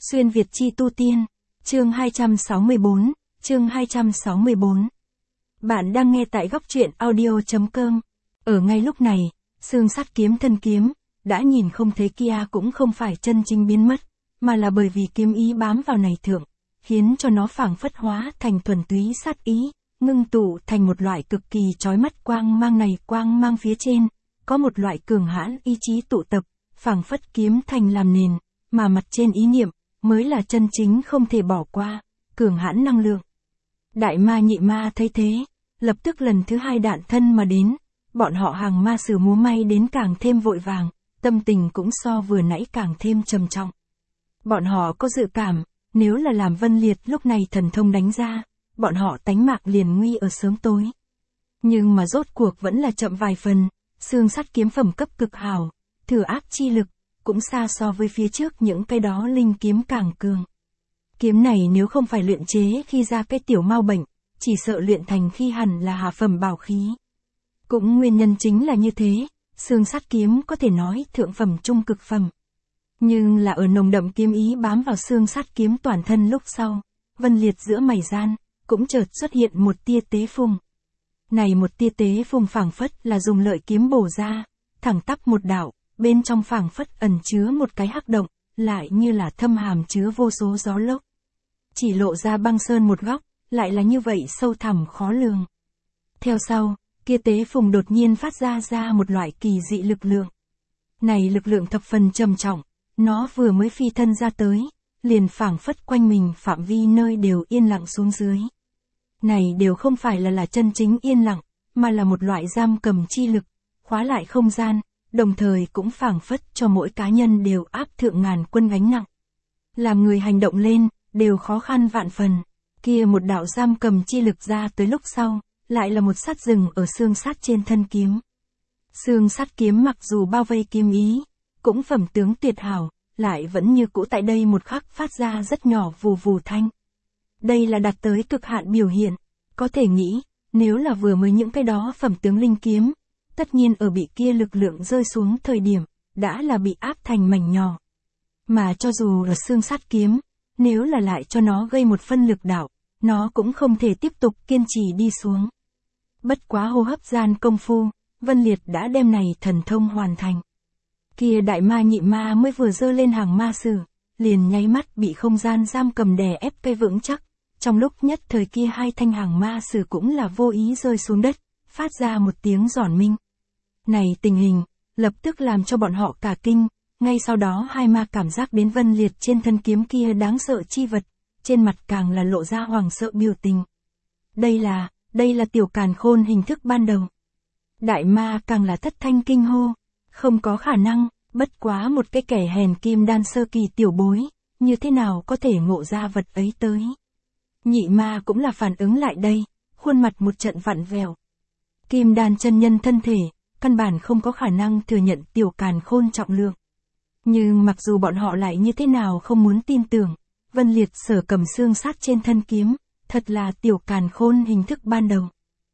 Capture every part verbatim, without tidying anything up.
Xuyên Việt chi tu tiên, chương hai trăm sáu mươi tư, chương hai trăm sáu mươi tư. Bạn đang nghe tại góc truyện audio.com. Ở ngay lúc này, xương sắt kiếm thân kiếm, đã nhìn không thấy kia cũng không phải chân chính biến mất, mà là bởi vì kiếm ý bám vào này thượng, khiến cho nó phảng phất hóa thành thuần túy sát ý, ngưng tụ thành một loại cực kỳ chói mắt quang mang này quang mang phía trên, có một loại cường hãn ý chí tụ tập, phảng phất kiếm thành làm nền, mà mặt trên ý niệm, mới là chân chính không thể bỏ qua, cường hãn năng lượng. Đại ma nhị ma thấy thế, lập tức lần thứ hai đạn thân mà đến, bọn họ hàng ma sử múa may đến càng thêm vội vàng, tâm tình cũng so vừa nãy càng thêm trầm trọng. Bọn họ có dự cảm, nếu là làm Vân Liệt lúc này thần thông đánh ra, bọn họ tánh mạng liền nguy ở sớm tối. Nhưng mà rốt cuộc vẫn là chậm vài phần, xương sắt kiếm phẩm cấp cực hảo, thừa ác chi lực, cũng xa so với phía trước những cái đó linh kiếm càng cường. Kiếm này nếu không phải luyện chế khi ra cái tiểu mau bệnh, chỉ sợ luyện thành khi hẳn là hạ phẩm bảo khí. Cũng nguyên nhân chính là như thế, xương sắt kiếm có thể nói thượng phẩm trung cực phẩm. Nhưng là ở nồng đậm kiếm ý bám vào xương sắt kiếm toàn thân lúc sau, Vân Liệt giữa mày gian, cũng chợt xuất hiện một tia tế phùng. Này một tia tế phùng phảng phất là dùng lợi kiếm bổ ra, thẳng tắp một đạo, bên trong phảng phất ẩn chứa một cái hắc động, lại như là thâm hàm chứa vô số gió lốc. Chỉ lộ ra băng sơn một góc, lại là như vậy sâu thẳm khó lường. Theo sau, kia tế phùng đột nhiên phát ra ra một loại kỳ dị lực lượng. Này lực lượng thập phần trầm trọng, nó vừa mới phi thân ra tới, liền phảng phất quanh mình phạm vi nơi đều yên lặng xuống dưới. Này đều không phải là là chân chính yên lặng, mà là một loại giam cầm chi lực, khóa lại không gian, đồng thời cũng phảng phất cho mỗi cá nhân đều áp thượng ngàn quân gánh nặng. Làm người hành động lên, đều khó khăn vạn phần. Kia một đạo giam cầm chi lực ra tới lúc sau, lại là một sắt rừng ở xương sắt trên thân kiếm. Xương sắt kiếm mặc dù bao vây kiếm ý, cũng phẩm tướng tuyệt hảo, lại vẫn như cũ tại đây một khắc phát ra rất nhỏ vù vù thanh. Đây là đạt tới cực hạn biểu hiện, có thể nghĩ, nếu là vừa mới những cái đó phẩm tướng linh kiếm, tất nhiên ở bị kia lực lượng rơi xuống thời điểm, đã là bị áp thành mảnh nhỏ. Mà cho dù là xương sắt kiếm, nếu là lại cho nó gây một phân lực đạo, nó cũng không thể tiếp tục kiên trì đi xuống. Bất quá hô hấp gian công phu, Vân Liệt đã đem này thần thông hoàn thành. Kia đại ma nhị ma mới vừa dơ lên hàng ma sử, liền nháy mắt bị không gian giam cầm đè ép cây vững chắc. Trong lúc nhất thời kia hai thanh hàng ma sử cũng là vô ý rơi xuống đất, phát ra một tiếng giòn minh. Này tình hình, lập tức làm cho bọn họ cả kinh, ngay sau đó hai ma cảm giác đến Vân Liệt trên thân kiếm kia đáng sợ chi vật, trên mặt càng là lộ ra hoàng sợ biểu tình. Đây là, đây là tiểu càn khôn hình thức ban đầu. Đại ma càng là thất thanh kinh hô, không có khả năng, bất quá một cái kẻ hèn kim đan sơ kỳ tiểu bối, như thế nào có thể ngộ ra vật ấy tới. Nhị ma cũng là phản ứng lại đây, khuôn mặt một trận vặn vẹo. Kim đan chân nhân thân thể, căn bản không có khả năng thừa nhận tiểu càn khôn trọng lượng. Nhưng mặc dù bọn họ lại như thế nào không muốn tin tưởng, Vân Liệt sở cầm xương sắt trên thân kiếm, thật là tiểu càn khôn hình thức ban đầu.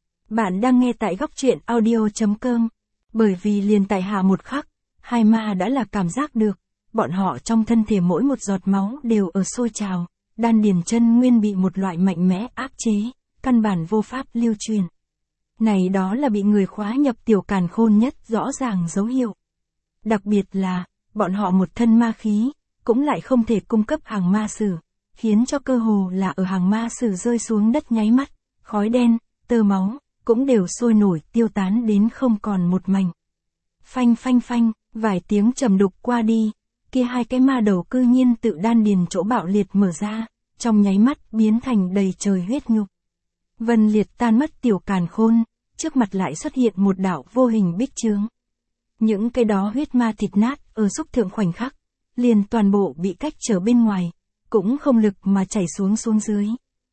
Bạn đang nghe tại góc truyện audio.com, bởi vì liền tại hạ một khắc, hai ma đã là cảm giác được, bọn họ trong thân thể mỗi một giọt máu đều ở sôi trào, đan điền chân nguyên bị một loại mạnh mẽ áp chế, căn bản vô pháp lưu truyền. Này đó là bị người khóa nhập tiểu càn khôn nhất rõ ràng dấu hiệu. Đặc biệt là, bọn họ một thân ma khí, cũng lại không thể cung cấp hàng ma sử, khiến cho cơ hồ là ở hàng ma sử rơi xuống đất nháy mắt, khói đen, tơ máu, cũng đều sôi nổi tiêu tán đến không còn một mảnh. Phanh phanh phanh, vài tiếng trầm đục qua đi, kia hai cái ma đầu cư nhiên tự đan điền chỗ bạo liệt mở ra, trong nháy mắt biến thành đầy trời huyết nhục. Vân Liệt tan mất tiểu càn khôn, trước mặt lại xuất hiện một đạo vô hình bích chướng. Những cái đó huyết ma thịt nát ở xúc thượng khoảnh khắc, liền toàn bộ bị cách trở bên ngoài, cũng không lực mà chảy xuống xuống dưới.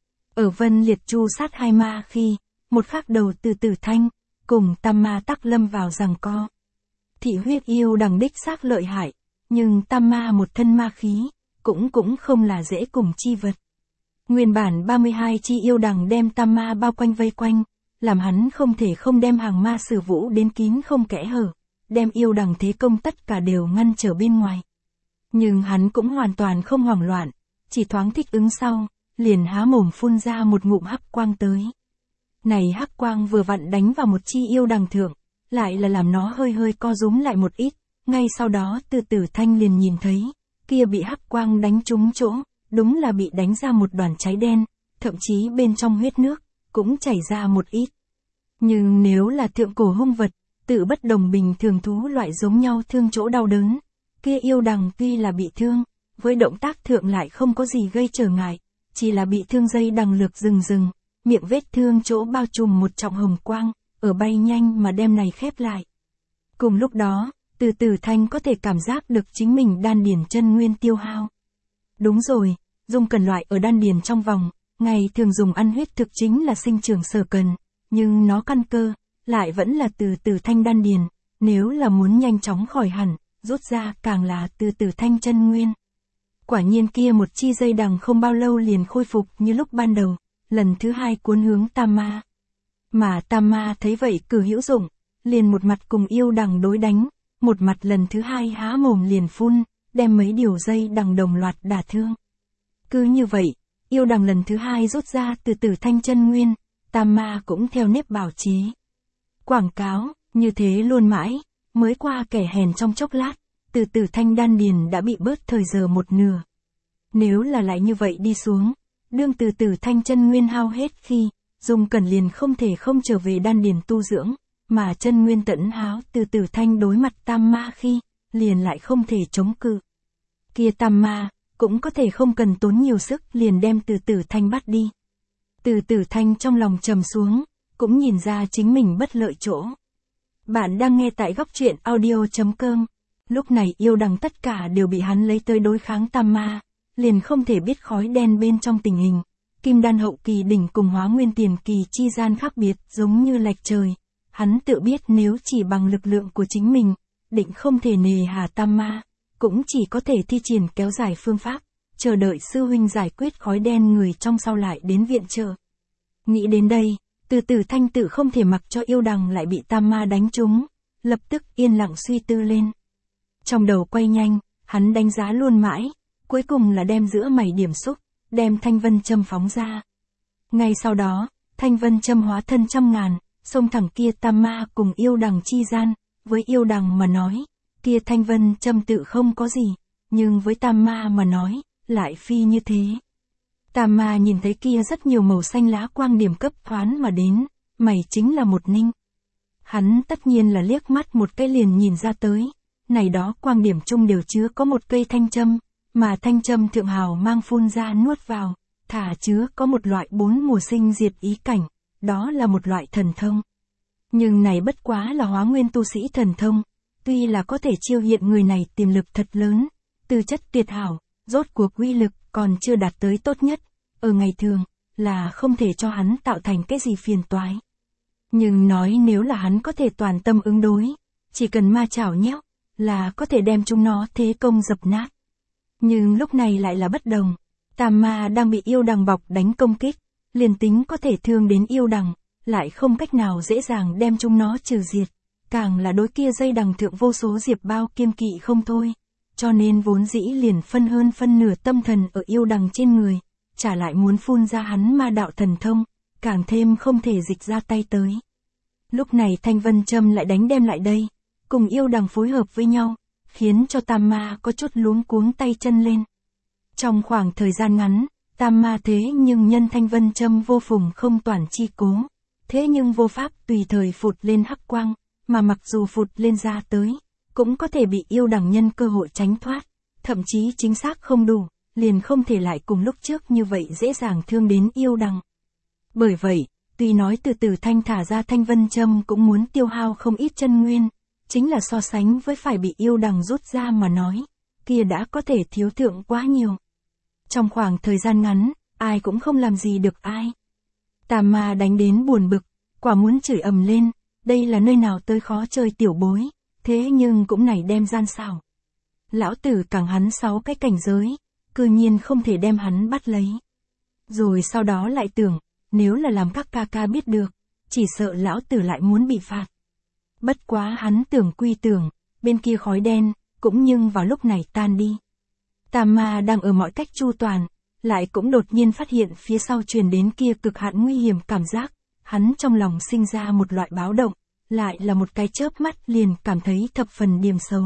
Ở Vân Liệt chu sát hai ma khi, một khắc đầu từ Tử Thanh, cùng tam ma tắc lâm vào giằng co. Thị huyết yêu đằng đích xác lợi hại, nhưng tam ma một thân ma khí, cũng cũng không là dễ cùng chi vật. Nguyên bản ba mươi hai chi yêu đằng đem tam ma bao quanh vây quanh, làm hắn không thể không đem hàng ma sử vũ đến kín không kẽ hở, đem yêu đằng thế công tất cả đều ngăn trở bên ngoài. Nhưng hắn cũng hoàn toàn không hoảng loạn, chỉ thoáng thích ứng sau, liền há mồm phun ra một ngụm hắc quang tới. Này hắc quang vừa vặn đánh vào một chi yêu đằng thượng, lại là làm nó hơi hơi co rúm lại một ít, ngay sau đó Từ Tử Thanh liền nhìn thấy, kia bị hắc quang đánh trúng chỗ, đúng là bị đánh ra một đoàn cháy đen, thậm chí bên trong huyết nước, cũng chảy ra một ít. Nhưng nếu là thượng cổ hung vật, tự bất đồng bình thường thú loại giống nhau thương chỗ đau đớn, kia yêu đằng tuy là bị thương, với động tác thượng lại không có gì gây trở ngại, chỉ là bị thương dây đằng lược rừng rừng, miệng vết thương chỗ bao trùm một trọng hồng quang, ở bay nhanh mà đem này khép lại. Cùng lúc đó, Từ Tử Thanh có thể cảm giác được chính mình đan điền chân nguyên tiêu hao. Đúng rồi, dùng cần loại ở đan điền trong vòng, ngày thường dùng ăn huyết thực chính là sinh trưởng sở cần, nhưng nó căn cơ, lại vẫn là Từ Tử Thanh đan điền, nếu là muốn nhanh chóng khỏi hẳn, rút ra càng là Từ Tử Thanh chân nguyên. Quả nhiên kia một chi dây đằng không bao lâu liền khôi phục như lúc ban đầu, lần thứ hai cuốn hướng Tam Ma. Mà Tam Ma thấy vậy cử hữu dụng, liền một mặt cùng yêu đằng đối đánh, một mặt lần thứ hai há mồm liền phun, đem mấy điều dây đằng đồng loạt đả thương. Cứ như vậy, yêu đằng lần thứ hai rút ra Từ Tử Thanh chân nguyên, Tam Ma cũng theo nếp bảo chế. Quảng cáo, như thế luôn mãi, mới qua kẻ hèn trong chốc lát, Từ Tử Thanh đan điền đã bị bớt thời giờ một nửa. Nếu là lại như vậy đi xuống, đương Từ Tử Thanh chân nguyên hao hết khi, dùng cần liền không thể không trở về đan điền tu dưỡng, mà chân nguyên tận háo Từ Tử Thanh đối mặt Tam Ma khi, liền lại không thể chống cự. Kia Tam Ma, cũng có thể không cần tốn nhiều sức liền đem Từ Tử Thanh bắt đi. Từ Tử Thanh trong lòng trầm xuống, cũng nhìn ra chính mình bất lợi chỗ. Bạn đang nghe tại góc truyện audio chấm com. Lúc này yêu đằng tất cả đều bị hắn lấy tới đối kháng Tam Ma, liền không thể biết khói đen bên trong tình hình. Kim đan hậu kỳ đỉnh cùng hóa nguyên tiền kỳ chi gian khác biệt giống như lệch trời. Hắn tự biết nếu chỉ bằng lực lượng của chính mình, định không thể nề hà Tam Ma, cũng chỉ có thể thi triển kéo dài phương pháp, chờ đợi sư huynh giải quyết khói đen người trong sau lại đến viện trợ. Nghĩ đến đây, Từ Tử Thanh tự không thể mặc cho yêu đằng lại bị Tam Ma đánh trúng, lập tức yên lặng suy tư lên. Trong đầu quay nhanh, hắn đánh giá luôn mãi, cuối cùng là đem giữa mày điểm xúc, đem thanh vân châm phóng ra. Ngay sau đó, thanh vân châm hóa thân trăm ngàn, xông thẳng kia Tam Ma cùng yêu đằng chi gian, với yêu đằng mà nói, kia thanh vân châm tự không có gì, nhưng với Tam Ma mà nói, lại phi như thế. Tam Ma nhìn thấy kia rất nhiều màu xanh lá quang điểm cấp thoáng mà đến, mày chính là một ninh. Hắn tất nhiên là liếc mắt một cái liền nhìn ra tới, này đó quang điểm chung đều chứa có một cây thanh châm, mà thanh châm thượng hào mang phun ra nuốt vào, thả chứa có một loại bốn mùa sinh diệt ý cảnh, đó là một loại thần thông. Nhưng này bất quá là hóa nguyên tu sĩ thần thông, tuy là có thể chiêu hiện người này tiềm lực thật lớn, tư chất tuyệt hảo, rốt cuộc uy lực còn chưa đạt tới tốt nhất, ở ngày thường, là không thể cho hắn tạo thành cái gì phiền toái. Nhưng nói nếu là hắn có thể toàn tâm ứng đối, chỉ cần ma chảo nhéo, là có thể đem chúng nó thế công dập nát. Nhưng lúc này lại là bất đồng, Tam Ma đang bị yêu đằng bọc đánh công kích, liền tính có thể thương đến yêu đằng, lại không cách nào dễ dàng đem chúng nó trừ diệt, càng là đối kia dây đằng thượng vô số diệp bao kiêng kỵ không thôi, cho nên vốn dĩ liền phân hơn phân nửa tâm thần ở yêu đằng trên người, trả lại muốn phun ra hắn ma đạo thần thông, càng thêm không thể dịch ra tay tới. Lúc này thanh vân châm lại đánh đem lại đây, cùng yêu đằng phối hợp với nhau, khiến cho Tam Ma có chút luống cuống tay chân lên. Trong khoảng thời gian ngắn, Tam Ma thế nhưng nhân thanh vân châm vô phùng không toàn chi cố, thế nhưng vô pháp tùy thời phụt lên hắc quang, mà mặc dù phụt lên ra tới, cũng có thể bị yêu đằng nhân cơ hội tránh thoát, thậm chí chính xác không đủ, liền không thể lại cùng lúc trước như vậy dễ dàng thương đến yêu đằng. Bởi vậy, tuy nói Từ Tử Thanh thả ra thanh vân châm cũng muốn tiêu hao không ít chân nguyên, chính là so sánh với phải bị yêu đằng rút ra mà nói, kia đã có thể thiếu thượng quá nhiều. Trong khoảng thời gian ngắn, ai cũng không làm gì được ai. Tam Ma đánh đến buồn bực, quả muốn chửi ầm lên, đây là nơi nào tới khó chơi tiểu bối, thế nhưng cũng này đem gian xảo. Lão tử càng hắn sáu cái cảnh giới, cư nhiên không thể đem hắn bắt lấy. Rồi sau đó lại tưởng, nếu là làm các ca ca biết được, chỉ sợ lão tử lại muốn bị phạt. Bất quá hắn tưởng quy tưởng, bên kia khói đen, cũng nhưng vào lúc này tan đi. Tam ma đang ở mọi cách chu toàn, lại cũng đột nhiên phát hiện phía sau truyền đến kia cực hạn nguy hiểm cảm giác, hắn trong lòng sinh ra một loại báo động, lại là một cái chớp mắt liền cảm thấy thập phần điềm xấu.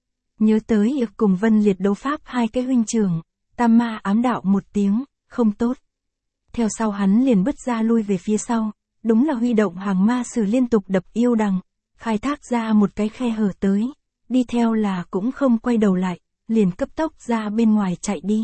Nhớ tới ực cùng Vân Liệt đấu pháp hai cái huynh trưởng, Tam ma ám đạo một tiếng, không tốt. Theo sau hắn liền bứt ra lui về phía sau, đúng là huy động hàng ma sử liên tục đập yêu đằng, khai thác ra một cái khe hở tới, đi theo là cũng không quay đầu lại, liền cấp tốc ra bên ngoài chạy đi.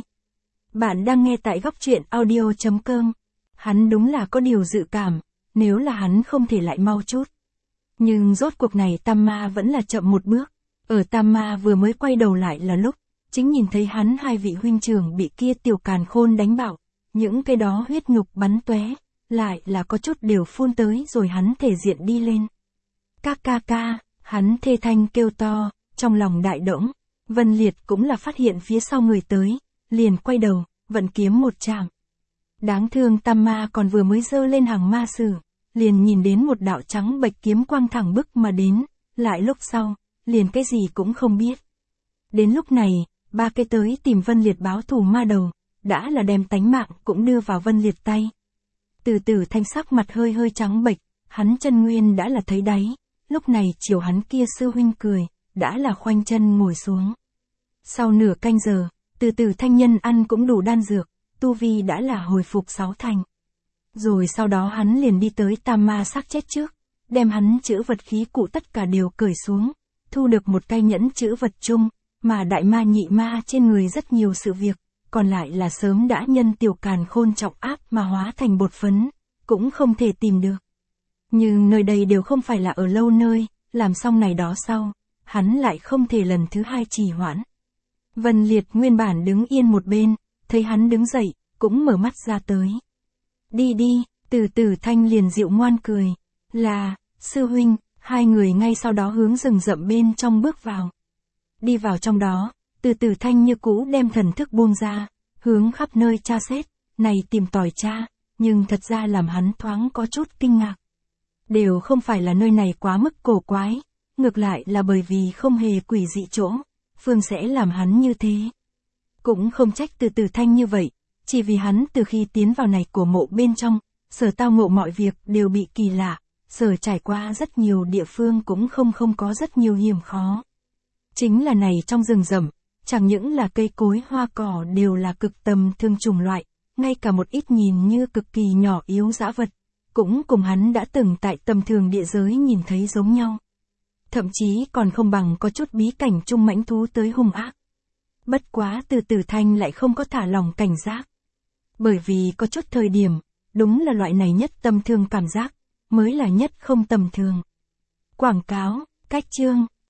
Bạn đang nghe tại góc truyện audio chấm com. Hắn đúng là có điều dự cảm, nếu là hắn không thể lại mau chút. Nhưng rốt cuộc này Tam ma vẫn là chậm một bước, ở Tam ma vừa mới quay đầu lại là lúc, chính nhìn thấy hắn hai vị huynh trưởng bị kia tiểu càn khôn đánh bạo, những cái đó huyết nhục bắn tóe, lại là có chút đều phun tới rồi hắn thể diện đi lên. Ca ca ca, hắn thê thanh kêu to, trong lòng đại đỗng. Vân Liệt cũng là phát hiện phía sau người tới, liền quay đầu, vận kiếm một chạm. Đáng thương Tam ma còn vừa mới giơ lên hàng ma sử, liền nhìn đến một đạo trắng bệch kiếm quang thẳng bức mà đến, lại lúc sau, liền cái gì cũng không biết. Đến lúc này, ba cái tới tìm Vân Liệt báo thù ma đầu, đã là đem tánh mạng cũng đưa vào Vân Liệt tay. Từ từ thanh sắc mặt hơi hơi trắng bệch, hắn chân nguyên đã là thấy đáy, lúc này chiều hắn kia sư huynh cười, đã là khoanh chân ngồi xuống. Sau nửa canh giờ, từ từ thanh nhân ăn cũng đủ đan dược, tu vi đã là hồi phục sáu thành. Rồi sau đó hắn liền đi tới Tam ma xác chết trước, đem hắn chữ vật khí cụ tất cả đều cởi xuống, thu được một cây nhẫn chữ vật chung, mà đại ma nhị ma trên người rất nhiều sự việc, còn lại là sớm đã nhân tiểu càn khôn trọng áp mà hóa thành bột phấn, cũng không thể tìm được. Nhưng nơi đây đều không phải là ở lâu nơi, làm xong này đó sau, hắn lại không thể lần thứ hai trì hoãn. Vân Liệt nguyên bản đứng yên một bên, thấy hắn đứng dậy, cũng mở mắt ra tới. Đi đi, từ từ thanh liền dịu ngoan cười, là, sư huynh, hai người ngay sau đó hướng rừng rậm bên trong bước vào. Đi vào trong đó, từ từ thanh như cũ đem thần thức buông ra, hướng khắp nơi tra xét, này tìm tòi tra, nhưng thật ra làm hắn thoáng có chút kinh ngạc. Đều không phải là nơi này quá mức cổ quái, ngược lại là bởi vì không hề quỷ dị chỗ, Phương sẽ làm hắn như thế. Cũng không trách từ từ thanh như vậy, chỉ vì hắn từ khi tiến vào này của mộ bên trong, sở tao ngộ mọi việc đều bị kỳ lạ, sở trải qua rất nhiều địa phương cũng không không có rất nhiều hiểm khó. Chính là này trong rừng rậm, chẳng những là cây cối hoa cỏ đều là cực tầm thường chủng loại, ngay cả một ít nhìn như cực kỳ nhỏ yếu dã vật, cũng cùng hắn đã từng tại tầm thường địa giới nhìn thấy giống nhau. Thậm chí còn không bằng có chút bí cảnh chung mãnh thú tới hung ác. Bất quá từ từ thanh lại không có thả lòng cảnh giác. Bởi vì có chút thời điểm, đúng là loại này nhất tầm thường cảm giác, mới là nhất không tầm thường. Quảng cáo, cách chương.